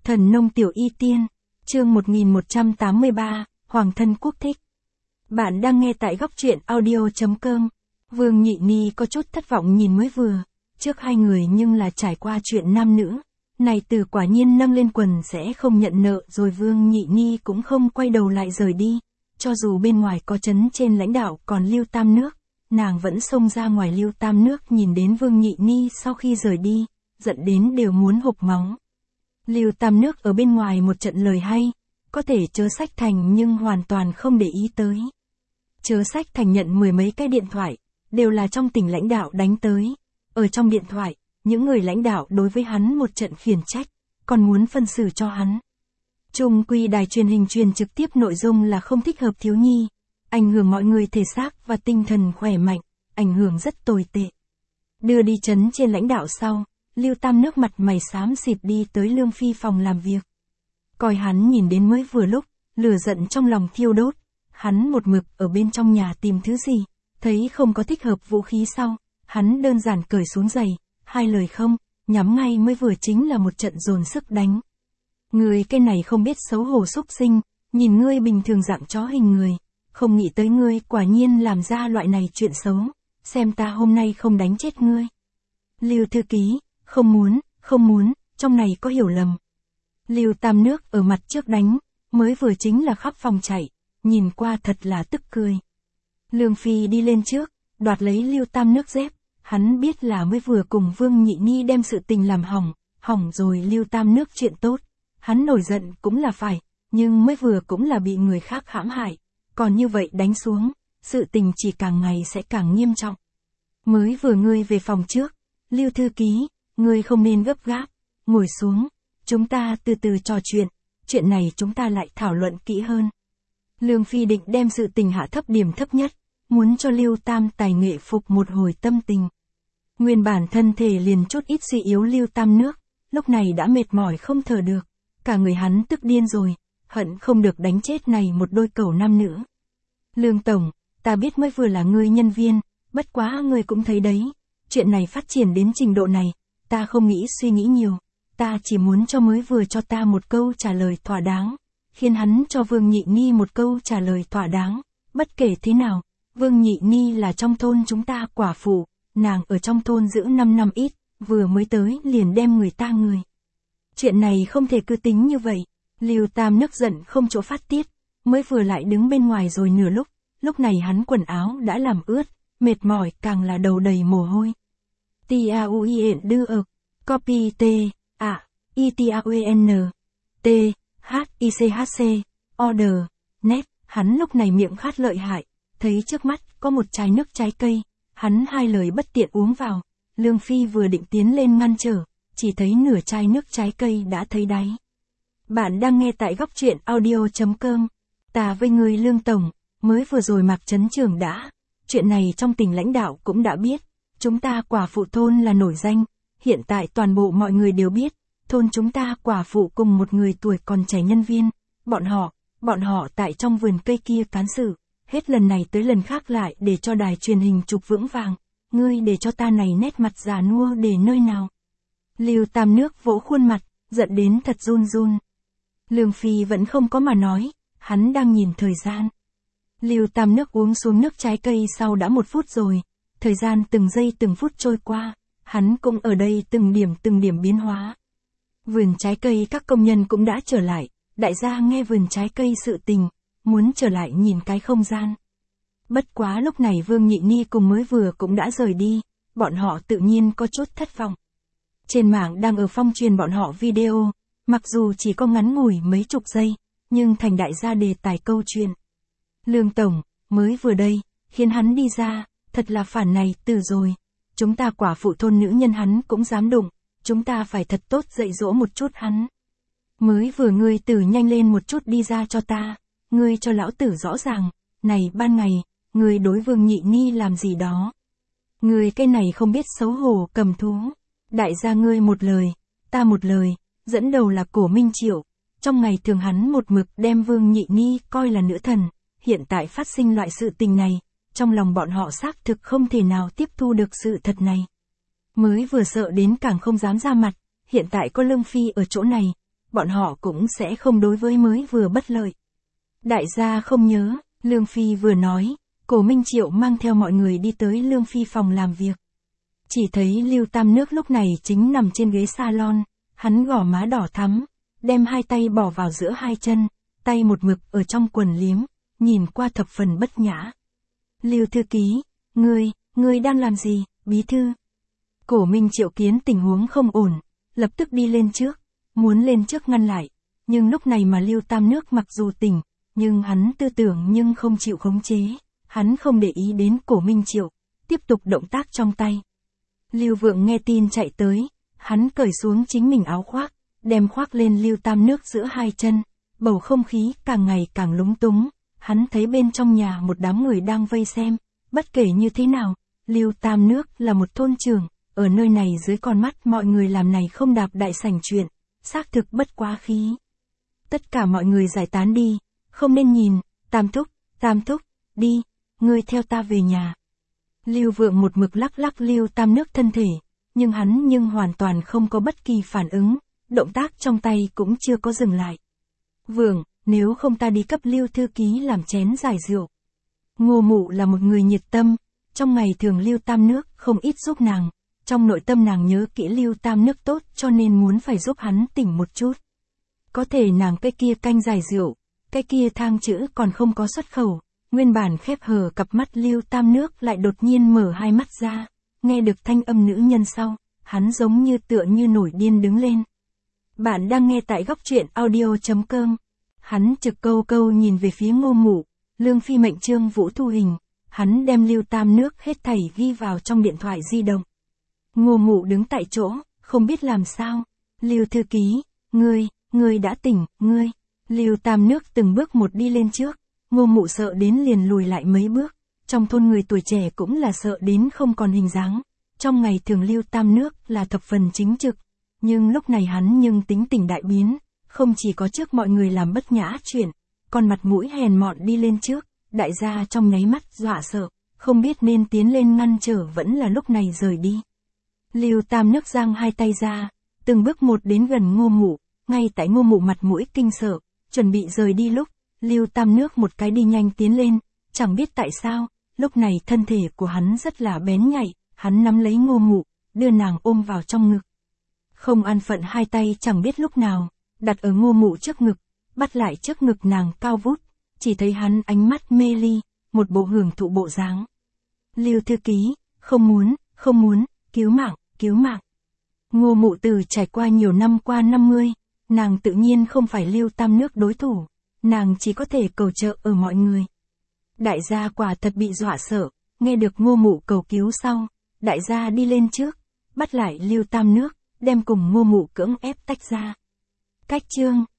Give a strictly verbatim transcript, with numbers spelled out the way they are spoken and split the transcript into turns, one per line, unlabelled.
Thần nông tiểu y tiên, chương một nghìn một trăm tám mươi ba, Hoàng thân quốc thích. Bạn đang nghe tại góc truyện audio chấm com. Vương Nhị Ni có chút thất vọng nhìn mới vừa, trước hai người nhưng là trải qua chuyện nam nữ. Này từ quả nhiên nâng lên quần sẽ không nhận nợ rồi Vương Nhị Ni cũng không quay đầu lại rời đi. Cho dù bên ngoài có chấn trên lãnh đạo còn Lưu Tam Nước, nàng vẫn xông ra ngoài. Lưu Tam Nước nhìn đến Vương Nhị Ni sau khi rời đi, giận đến đều muốn hộc máu. Lưu Tam Nước ở bên ngoài một trận lời hay, có thể Chớ Sách Thành nhưng hoàn toàn không để ý tới. Chớ Sách Thành nhận mười mấy cái điện thoại, đều là trong tỉnh lãnh đạo đánh tới. Ở trong điện thoại, những người lãnh đạo đối với hắn một trận khiển trách, còn muốn phân xử cho hắn. Trung quy đài truyền hình truyền trực tiếp nội dung là không thích hợp thiếu nhi, ảnh hưởng mọi người thể xác và tinh thần khỏe mạnh, ảnh hưởng rất tồi tệ. Đưa đi chấn trên lãnh đạo sau, Lưu Tam Nước mặt mày xám xịt đi tới Lương Phi phòng làm việc. Coi hắn nhìn đến mới vừa lúc, lửa giận trong lòng thiêu đốt, hắn một mực ở bên trong nhà tìm thứ gì, thấy không có thích hợp vũ khí sau, hắn đơn giản cởi xuống giày, hai lời không, nhắm ngay mới vừa chính là một trận dồn sức đánh. Người cái này không biết xấu hổ xúc sinh, nhìn ngươi bình thường dạng chó hình người, không nghĩ tới ngươi quả nhiên làm ra loại này chuyện xấu, xem ta hôm nay không đánh chết ngươi. Lưu thư ký, không muốn, không muốn, trong này có hiểu lầm. Lưu Tam Nước ở mặt trước đánh, mới vừa chính là khắp phòng chạy, nhìn qua thật là tức cười. Lương Phi đi lên trước, đoạt lấy Lưu Tam Nước dép, hắn biết là mới vừa cùng Vương Nhị Ni đem sự tình làm hỏng, hỏng rồi Lưu Tam Nước chuyện tốt. Hắn nổi giận cũng là phải, nhưng mới vừa cũng là bị người khác hãm hại, còn như vậy đánh xuống, sự tình chỉ càng ngày sẽ càng nghiêm trọng. Mới vừa ngươi về phòng trước, Lưu thư ký, ngươi không nên gấp gáp, ngồi xuống, chúng ta từ từ trò chuyện, chuyện này chúng ta lại thảo luận kỹ hơn. Lương Phi định đem sự tình hạ thấp điểm thấp nhất, muốn cho Lưu Tam tài nghệ phục một hồi tâm tình. Nguyên bản thân thể liền chút ít suy yếu Lưu Tam Nước, lúc này đã mệt mỏi không thở được, cả người hắn tức điên rồi, hận không được đánh chết này một đôi cẩu nam nữ. Lương Tổng, ta biết mới vừa là ngươi nhân viên, bất quá ngươi cũng thấy đấy, chuyện này phát triển đến trình độ này, ta không nghĩ suy nghĩ nhiều, ta chỉ muốn cho mới vừa cho ta một câu trả lời thỏa đáng, khiến hắn cho Vương Nhị Ni một câu trả lời thỏa đáng, bất kể thế nào, Vương Nhị Ni là trong thôn chúng ta quả phụ, nàng ở trong thôn giữ năm năm ít, vừa mới tới liền đem người ta người. Chuyện này không thể cứ tính như vậy, Lưu Tam Nước giận không chỗ phát tiết, mới vừa lại đứng bên ngoài rồi nửa lúc, lúc này hắn quần áo đã làm ướt, mệt mỏi càng là đầu đầy mồ hôi. T A U I N đưa ực, copy T, A, I T A U N, T, H I C H C, order, net, hắn lúc này miệng khát lợi hại, thấy trước mắt có một chai nước trái cây, hắn hai lời bất tiện uống vào, Lương Phi vừa định tiến lên ngăn trở, chỉ thấy nửa chai nước trái cây đã thấy đáy. Bạn đang nghe tại góc truyện audio chấm com. Ta với người Lương Tổng, mới vừa rồi Mạc Trấn Trưởng đã, chuyện này trong tỉnh lãnh đạo cũng đã biết, chúng ta quả phụ thôn là nổi danh, hiện tại toàn bộ mọi người đều biết, thôn chúng ta quả phụ cùng một người tuổi còn trẻ nhân viên, bọn họ, bọn họ tại trong vườn cây kia cán sự, hết lần này tới lần khác lại để cho đài truyền hình chụp vững vàng, ngươi để cho ta này nét mặt già nua để nơi nào. Lưu Tam Nước vỗ khuôn mặt, giận đến thật run run. Lương Phi vẫn không có mà nói, hắn đang nhìn thời gian. Lưu Tam Nước uống xuống nước trái cây sau đã một phút rồi, thời gian từng giây từng phút trôi qua, hắn cũng ở đây từng điểm từng điểm biến hóa. Vườn trái cây các công nhân cũng đã trở lại, đại gia nghe vườn trái cây sự tình, muốn trở lại nhìn cái không gian. Bất quá lúc này Vương Nhị Ni cùng mới vừa cũng đã rời đi, bọn họ tự nhiên có chút thất vọng. Trên mạng đang ở phong truyền bọn họ video, mặc dù chỉ có ngắn ngủi mấy chục giây, nhưng thành đại gia đề tài câu chuyện. Lương Tổng, mới vừa đây, khiến hắn đi ra, thật là phản này từ rồi. Chúng ta quả phụ thôn nữ nhân hắn cũng dám đụng, chúng ta phải thật tốt dạy dỗ một chút hắn. Mới vừa ngươi tử nhanh lên một chút đi ra cho ta, ngươi cho lão tử rõ ràng, này ban ngày, ngươi đối Vương Nhị Ni làm gì đó. Ngươi cái này không biết xấu hổ cầm thú. Đại gia ngươi một lời, ta một lời, dẫn đầu là Cổ Minh Triệu, trong ngày thường hắn một mực đem Vương Nhị Ni coi là nữ thần, hiện tại phát sinh loại sự tình này, trong lòng bọn họ xác thực không thể nào tiếp thu được sự thật này. Mới vừa sợ đến càng không dám ra mặt, hiện tại có Lương Phi ở chỗ này, bọn họ cũng sẽ không đối với mới vừa bất lợi. Đại gia không nhớ, Lương Phi vừa nói, Cổ Minh Triệu mang theo mọi người đi tới Lương Phi phòng làm việc. Chỉ thấy Lưu Tam Nước lúc này chính nằm trên ghế salon, hắn gò má đỏ thắm, đem hai tay bỏ vào giữa hai chân, tay một mực ở trong quần liếm, nhìn qua thập phần bất nhã. Lưu thư ký, ngươi, ngươi đang làm gì, bí thư? Cổ Minh Triệu kiến tình huống không ổn, lập tức đi lên trước, muốn lên trước ngăn lại, nhưng lúc này mà Lưu Tam Nước mặc dù tỉnh, nhưng hắn tư tưởng nhưng không chịu khống chế, hắn không để ý đến Cổ Minh Triệu, tiếp tục động tác trong tay. Lưu Vượng nghe tin chạy tới, hắn cởi xuống chính mình áo khoác, đem khoác lên Lưu Tam Nước giữa hai chân, bầu không khí càng ngày càng lúng túng, hắn thấy bên trong nhà một đám người đang vây xem, bất kể như thế nào, Lưu Tam Nước là một thôn trưởng, ở nơi này dưới con mắt mọi người làm này không đạp đại sảnh chuyện, xác thực bất quá khí. Tất cả mọi người giải tán đi, không nên nhìn, Tam Thúc, Tam Thúc, đi, ngươi theo ta về nhà. Lưu Vượng một mực lắc lắc Lưu Tam Nước thân thể, nhưng hắn nhưng hoàn toàn không có bất kỳ phản ứng, động tác trong tay cũng chưa có dừng lại. Vượng, nếu không ta đi cấp Lưu thư ký làm chén giải rượu. Ngô Mụ là một người nhiệt tâm, trong ngày thường Lưu Tam Nước không ít giúp nàng, trong nội tâm nàng nhớ kỹ Lưu Tam Nước tốt cho nên muốn phải giúp hắn tỉnh một chút. Có thể nàng cái kia canh giải rượu, cái kia thang chữ còn không có xuất khẩu, nguyên bản khép hờ cặp mắt Lưu Tam Nước lại đột nhiên mở hai mắt ra, nghe được thanh âm nữ nhân sau, hắn giống như tựa như nổi điên đứng lên. Bạn đang nghe tại góc truyện audio.com. Hắn trực câu câu nhìn về phía Ngô Mụ, Lương Phi mệnh Trương Vũ thu hình, hắn đem Lưu Tam Nước hết thảy ghi vào trong điện thoại di động. Ngô Mụ đứng tại chỗ, không biết làm sao. Lưu thư ký, ngươi, ngươi đã tỉnh, ngươi. Lưu Tam Nước từng bước một đi lên trước, Ngô Mụ sợ đến liền lùi lại mấy bước, trong thôn người tuổi trẻ cũng là sợ đến không còn hình dáng. Trong ngày thường Lưu Tam Nước là thập phần chính trực, nhưng lúc này hắn nhưng tính tình đại biến, không chỉ có trước mọi người làm bất nhã chuyện, còn mặt mũi hèn mọn đi lên trước, đại gia trong nháy mắt dọa sợ, không biết nên tiến lên ngăn trở vẫn là lúc này rời đi. Lưu Tam Nước giang hai tay ra, từng bước một đến gần Ngô Mụ, ngay tại Ngô Mụ mặt mũi kinh sợ, chuẩn bị rời đi lúc, Lưu Tam Nước một cái đi nhanh tiến lên, chẳng biết tại sao, lúc này thân thể của hắn rất là bén nhạy, hắn nắm lấy Ngô Mụ, đưa nàng ôm vào trong ngực. Không an phận hai tay chẳng biết lúc nào, đặt ở Ngô Mụ trước ngực, bắt lại trước ngực nàng cao vút, chỉ thấy hắn ánh mắt mê ly, một bộ hưởng thụ bộ dáng. Lưu thư ký, không muốn, không muốn, cứu mạng, cứu mạng. Ngô Mụ từ trải qua nhiều năm qua năm mươi, nàng tự nhiên không phải Lưu Tam Nước đối thủ, nàng chỉ có thể cầu trợ ở mọi người. Đại gia quả thật bị dọa sợ, nghe được Ngô Mụ cầu cứu sau, đại gia đi lên trước, bắt lại Lưu Tam Nước, đem cùng Ngô Mụ cưỡng ép tách ra. Cách chương